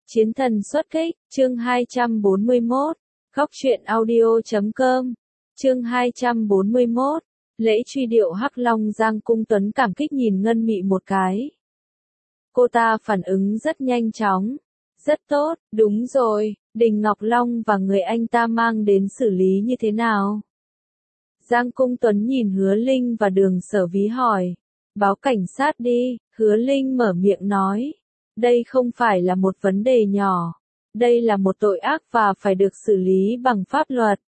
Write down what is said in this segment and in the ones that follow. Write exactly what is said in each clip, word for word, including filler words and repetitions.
Chiến thần xuất kích, chương hai trăm bốn mươi mốt, góc truyện audio chấm com, chương hai trăm bốn mươi mốt, lễ truy điệu Hắc Long. Giang Cung Tuấn cảm kích nhìn Ngân Mị một cái. Cô ta phản ứng rất nhanh chóng. Rất tốt, đúng rồi, Đình Ngọc Long và người anh ta mang đến xử lý như thế nào? Giang Cung Tuấn nhìn Hứa Linh và Đường Sở Ví hỏi. Báo cảnh sát đi, Hứa Linh mở miệng nói. Đây không phải là một vấn đề nhỏ. Đây là một tội ác và phải được xử lý bằng pháp luật.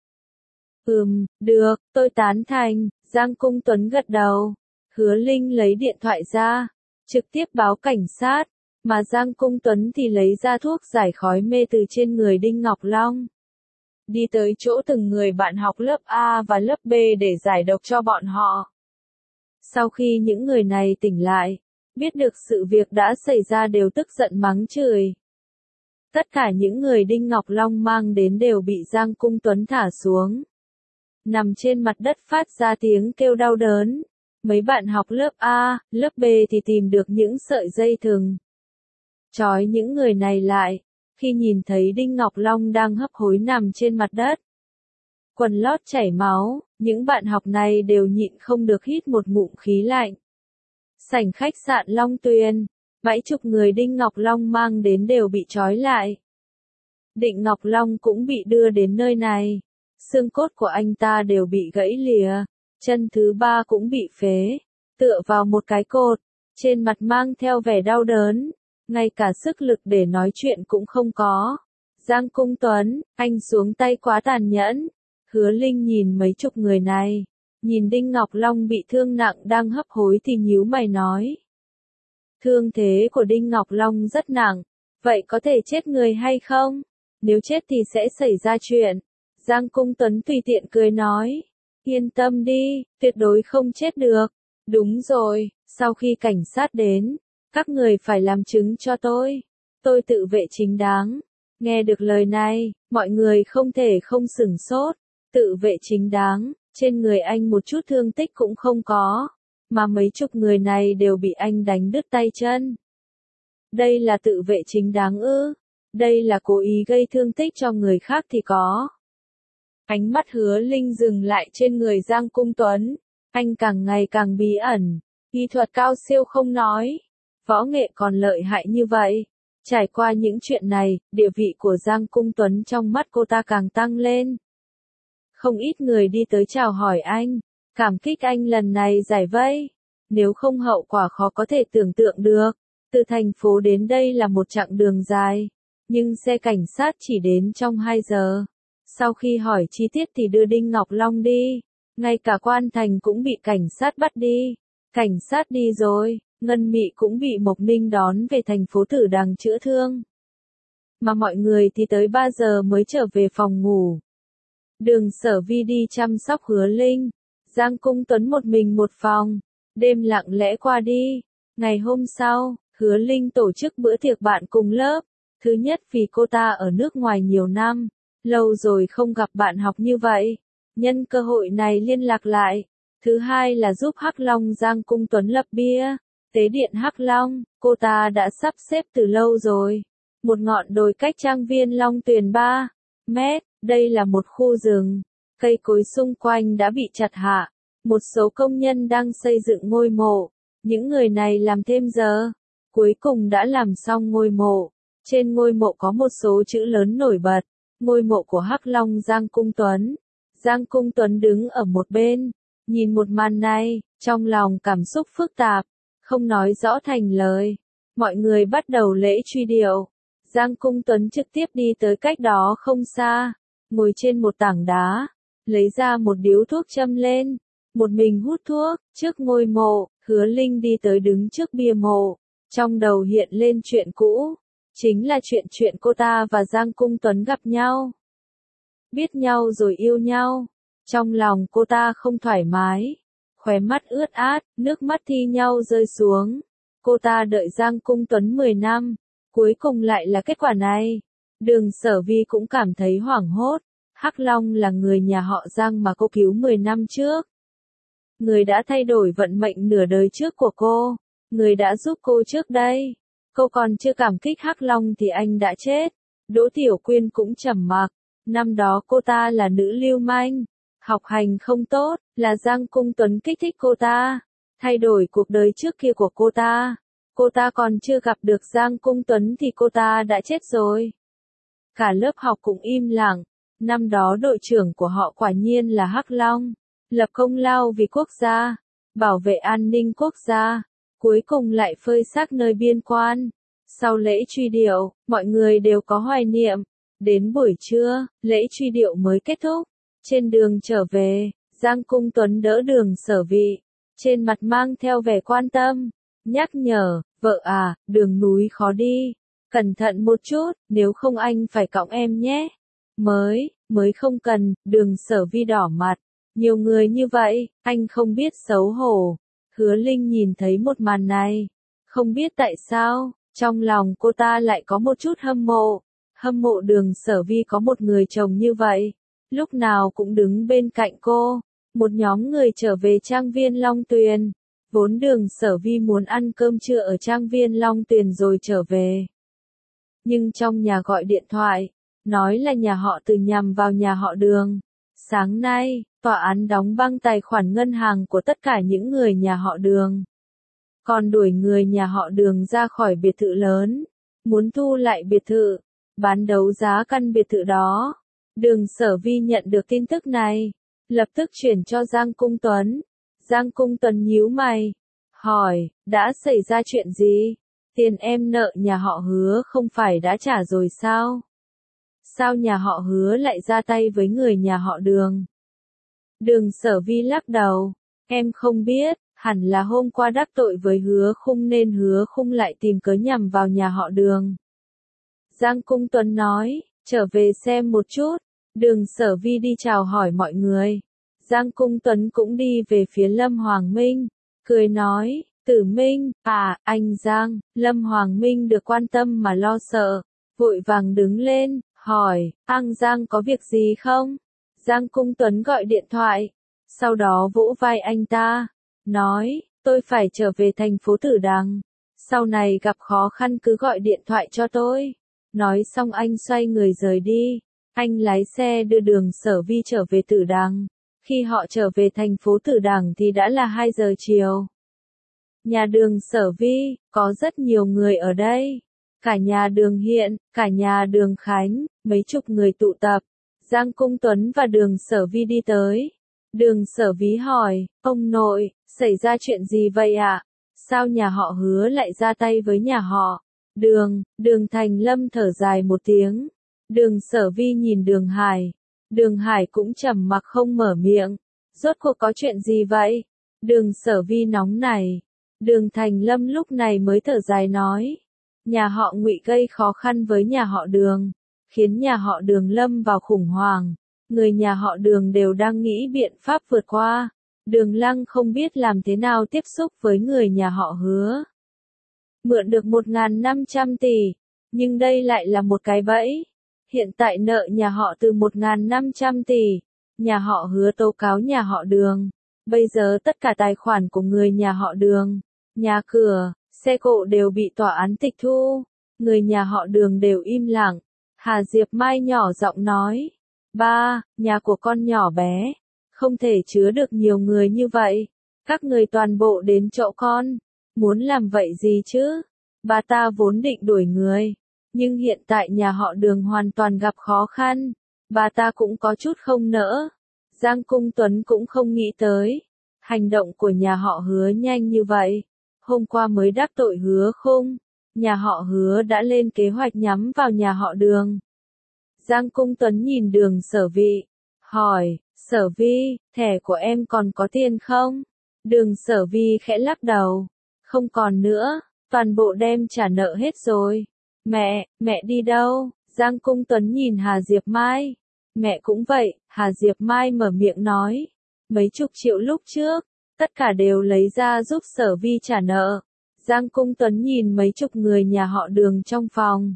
Ừm, được, tôi tán thành, Giang Cung Tuấn gật đầu. Hứa Linh lấy điện thoại ra, trực tiếp báo cảnh sát, mà Giang Cung Tuấn thì lấy ra thuốc giải khói mê từ trên người Đinh Ngọc Long. Đi tới chỗ từng người bạn học lớp A và lớp B để giải độc cho bọn họ. Sau khi những người này tỉnh lại, biết được sự việc đã xảy ra đều tức giận mắng chửi. Tất cả những người Đinh Ngọc Long mang đến đều bị Giang Cung Tuấn thả xuống. Nằm trên mặt đất phát ra tiếng kêu đau đớn. Mấy bạn học lớp A, lớp B thì tìm được những sợi dây thừng. Trói những người này lại, khi nhìn thấy Đinh Ngọc Long đang hấp hối nằm trên mặt đất. Quần lót chảy máu, những bạn học này đều nhịn không được hít một ngụm khí lạnh. Sảnh khách sạn Long Tuyền, bảy chục người Đinh Ngọc Long mang đến đều bị trói lại. Đinh Ngọc Long cũng bị đưa đến nơi này. Xương cốt của anh ta đều bị gãy lìa, chân thứ ba cũng bị phế, tựa vào một cái cột, trên mặt mang theo vẻ đau đớn, ngay cả sức lực để nói chuyện cũng không có. Giang Cung Tuấn, anh xuống tay quá tàn nhẫn. Hứa Linh nhìn mấy chục người này, nhìn Đinh Ngọc Long bị thương nặng đang hấp hối thì nhíu mày nói. Thương thế của Đinh Ngọc Long rất nặng, vậy có thể chết người hay không? Nếu chết thì sẽ xảy ra chuyện. Giang Cung Tuấn tùy tiện cười nói. Yên tâm đi, tuyệt đối không chết được. Đúng rồi, sau khi cảnh sát đến, các người phải làm chứng cho tôi. Tôi tự vệ chính đáng. Nghe được lời này, mọi người không thể không sửng sốt. Tự vệ chính đáng, trên người anh một chút thương tích cũng không có. Mà mấy chục người này đều bị anh đánh đứt tay chân. Đây là tự vệ chính đáng ư? Đây là cố ý gây thương tích cho người khác thì có. Ánh mắt Hứa Linh dừng lại trên người Giang Cung Tuấn. Anh càng ngày càng bí ẩn. Y thuật cao siêu không nói. Võ nghệ còn lợi hại như vậy. Trải qua những chuyện này, địa vị của Giang Cung Tuấn trong mắt cô ta càng tăng lên. Không ít người đi tới chào hỏi anh. Cảm kích anh lần này giải vây. Nếu không hậu quả khó có thể tưởng tượng được. Từ thành phố đến đây là một chặng đường dài. Nhưng xe cảnh sát chỉ đến trong hai giờ. Sau khi hỏi chi tiết thì đưa Đinh Ngọc Long đi. Ngay cả Quan Thành cũng bị cảnh sát bắt đi. Cảnh sát đi rồi, Ngân Mị cũng bị Mộc Ninh đón về thành phố Tử Đằng chữa thương. Mà mọi người thì tới ba giờ mới trở về phòng ngủ. Đường Sở Vi đi chăm sóc Hứa Linh. Giang Cung Tuấn một mình một phòng. Đêm lặng lẽ qua đi. Ngày hôm sau, Hứa Linh tổ chức bữa tiệc bạn cùng lớp. Thứ nhất vì cô ta ở nước ngoài nhiều năm. Lâu rồi không gặp bạn học như vậy. Nhân cơ hội này liên lạc lại. Thứ hai là giúp Hắc Long Giang Cung Tuấn lập bia. Tế điện Hắc Long, cô ta đã sắp xếp từ lâu rồi. Một ngọn đồi cách trang viên Long Tuyền ba mét. Đây là một khu rừng. Cây cối xung quanh đã bị chặt hạ. Một số công nhân đang xây dựng ngôi mộ. Những người này làm thêm giờ. Cuối cùng đã làm xong ngôi mộ. Trên ngôi mộ có một số chữ lớn nổi bật. Ngôi mộ của Hắc Long Giang Cung Tuấn. Giang Cung Tuấn đứng ở một bên. Nhìn một màn này, trong lòng cảm xúc phức tạp. Không nói rõ thành lời. Mọi người bắt đầu lễ truy điệu. Giang Cung Tuấn trực tiếp đi tới cách đó không xa. Ngồi trên một tảng đá. Lấy ra một điếu thuốc châm lên. Một mình hút thuốc. Trước ngôi mộ, Hứa Linh đi tới đứng trước bia mộ. Trong đầu hiện lên chuyện cũ. Chính là chuyện chuyện cô ta và Giang Cung Tuấn gặp nhau. Biết nhau rồi yêu nhau. Trong lòng cô ta không thoải mái. Khóe mắt ướt át, nước mắt thi nhau rơi xuống. Cô ta đợi Giang Cung Tuấn mười năm. Cuối cùng lại là kết quả này. Đường Sở Vi cũng cảm thấy hoảng hốt. Hắc Long là người nhà họ Giang mà cô cứu mười năm trước. Người đã thay đổi vận mệnh nửa đời trước của cô. Người đã giúp cô trước đây. Cô còn chưa cảm kích Hắc Long thì anh đã chết. Đỗ Tiểu Quyên cũng trầm mặc. Năm đó cô ta là nữ lưu manh, học hành không tốt, là Giang Cung Tuấn kích thích cô ta, thay đổi cuộc đời trước kia của cô ta. Cô ta còn chưa gặp được Giang Cung Tuấn thì cô ta đã chết rồi. Cả lớp học cũng im lặng. Năm đó đội trưởng của họ quả nhiên là Hắc Long, lập công lao vì quốc gia, bảo vệ an ninh quốc gia, cuối cùng lại phơi xác nơi biên quan. Sau lễ truy điệu, mọi người đều có hoài niệm. Đến buổi trưa, lễ truy điệu mới kết thúc. Trên đường trở về, Giang Cung Tuấn đỡ Đường Sở Vi, trên mặt mang theo vẻ quan tâm, nhắc nhở, vợ à, đường núi khó đi, cẩn thận một chút, nếu không anh phải cõng em nhé. Mới, mới không cần, Đường Sở Vi đỏ mặt, nhiều người như vậy, anh không biết xấu hổ. Hứa Linh nhìn thấy một màn này, không biết tại sao, trong lòng cô ta lại có một chút hâm mộ. Hâm mộ Đường Sở Vi có một người chồng như vậy, lúc nào cũng đứng bên cạnh cô. Một nhóm người trở về trang viên Long Tuyền. Vốn Đường Sở Vi muốn ăn cơm trưa ở trang viên Long Tuyền rồi trở về. Nhưng trong nhà gọi điện thoại, nói là nhà họ Từ nhằm vào nhà họ Đường. Sáng nay, tòa án đóng băng tài khoản ngân hàng của tất cả những người nhà họ Đường. Còn đuổi người nhà họ Đường ra khỏi biệt thự lớn, muốn thu lại biệt thự, bán đấu giá căn biệt thự đó. Đường Sở Vi nhận được tin tức này, lập tức chuyển cho Giang Cung Tuấn. Giang Cung Tuấn nhíu mày, hỏi, đã xảy ra chuyện gì? Tiền em nợ nhà họ Hứa không phải đã trả rồi sao? Sao nhà họ Hứa lại ra tay với người nhà họ Đường? Đường Sở Vi lắc đầu, em không biết, hẳn là hôm qua đắc tội với Hứa Khung nên Hứa Khung lại tìm cớ nhằm vào nhà họ Đường. Giang Cung Tuấn nói, trở về xem một chút. Đường Sở Vi đi chào hỏi mọi người. Giang Cung Tuấn cũng đi về phía Lâm Hoàng Minh, cười nói, Tử Minh, à, anh Giang. Lâm Hoàng Minh được quan tâm mà lo sợ, vội vàng đứng lên, hỏi, anh Giang có việc gì không? Giang Cung Tuấn gọi điện thoại, sau đó vỗ vai anh ta, nói, tôi phải trở về thành phố Tử Đằng, sau này gặp khó khăn cứ gọi điện thoại cho tôi. Nói xong anh xoay người rời đi. Anh lái xe đưa Đường Sở Vi trở về Tử Đằng. Khi họ trở về thành phố Tử Đằng thì đã là hai giờ chiều. Nhà Đường Sở Vi, có rất nhiều người ở đây. Cả nhà Đường Hiện, cả nhà Đường Khánh, mấy chục người tụ tập. Giang Cung Tuấn và Đường Sở Vi đi tới. Đường Sở Vi hỏi, ông nội, xảy ra chuyện gì vậy ạ? Sao nhà họ Hứa lại ra tay với nhà họ Đường? Đường Thành Lâm thở dài một tiếng. Đường Sở Vi nhìn Đường Hải. Đường Hải cũng trầm mặc không mở miệng. Rốt cuộc có chuyện gì vậy? Đường Sở Vi nóng nảy. Đường Thành Lâm lúc này mới thở dài nói. Nhà họ Ngụy gây khó khăn với nhà họ Đường, khiến nhà họ Đường lâm vào khủng hoảng. Người nhà họ Đường đều đang nghĩ biện pháp vượt qua. Đường Lăng không biết làm thế nào tiếp xúc với người nhà họ Hứa. Mượn được một nghìn năm trăm tỷ, nhưng đây lại là một cái bẫy. Hiện tại nợ nhà họ Từ một nghìn năm trăm tỷ, nhà họ Hứa tố cáo nhà họ Đường. Bây giờ tất cả tài khoản của người nhà họ Đường, nhà cửa, xe cộ đều bị tòa án tịch thu. Người nhà họ Đường đều im lặng. Hà Diệp Mai nhỏ giọng nói, ba, nhà của con nhỏ bé, không thể chứa được nhiều người như vậy. Các người toàn bộ đến chỗ con, muốn làm vậy gì chứ? Bà ta vốn định đuổi người, nhưng hiện tại nhà họ Đường hoàn toàn gặp khó khăn. Bà ta cũng có chút không nỡ. Giang Cung Tuấn cũng không nghĩ tới. Hành động của nhà họ Hứa nhanh như vậy. Hôm qua mới đắc tội Hứa Khung. Nhà họ Hứa đã lên kế hoạch nhắm vào nhà họ Đường. Giang Cung Tuấn nhìn Đường Sở Vi, hỏi, Sở Vi, thẻ của em còn có tiền không? Đường Sở Vi khẽ lắc đầu, không còn nữa, toàn bộ đem trả nợ hết rồi. Mẹ, mẹ đi đâu? Giang Cung Tuấn nhìn Hà Diệp Mai. Mẹ cũng vậy, Hà Diệp Mai mở miệng nói. Mấy chục triệu lúc trước, tất cả đều lấy ra giúp Sở Vi trả nợ. Giang Cung Tuấn nhìn mấy chục người nhà họ Đường trong phòng.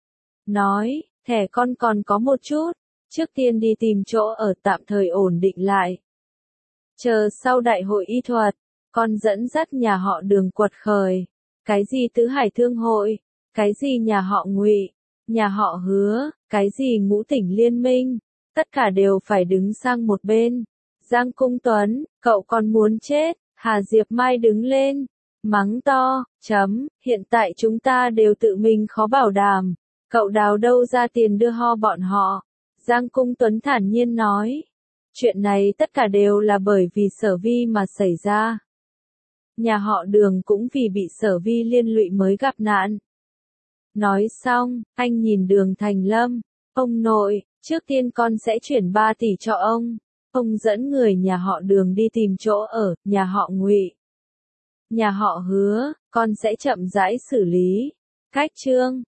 Nói, thẻ con còn có một chút, trước tiên đi tìm chỗ ở tạm thời ổn định lại. Chờ sau đại hội y thuật, con dẫn dắt nhà họ Đường quật khởi. cái gì tứ hải thương hội, cái gì nhà họ Ngụy, nhà họ Hứa, cái gì ngũ tỉnh liên minh, tất cả đều phải đứng sang một bên. Giang Cung Tuấn, cậu còn muốn chết, Hà Diệp Mai đứng lên, mắng to, chấm, hiện tại chúng ta đều tự mình khó bảo đảm, cậu đào đâu ra tiền đưa ho bọn họ. Giang Cung Tuấn thản nhiên nói, chuyện này tất cả đều là bởi vì Sở Vi mà xảy ra. Nhà họ Đường cũng vì bị Sở Vi liên lụy mới gặp nạn. Nói xong, anh nhìn Đường Thành Lâm, ông nội, trước tiên con sẽ chuyển ba tỷ cho ông. Ông dẫn người nhà họ Đường đi tìm chỗ ở, nhà họ Ngụy, nhà họ Hứa, con sẽ chậm rãi xử lý. Cách chương